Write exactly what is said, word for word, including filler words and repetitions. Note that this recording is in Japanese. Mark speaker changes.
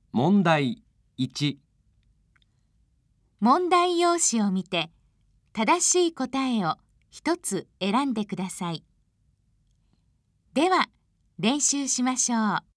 Speaker 1: 問題いち。
Speaker 2: 問題用紙を見て、正しい答えを一つ選んでください。では、練習しましょう。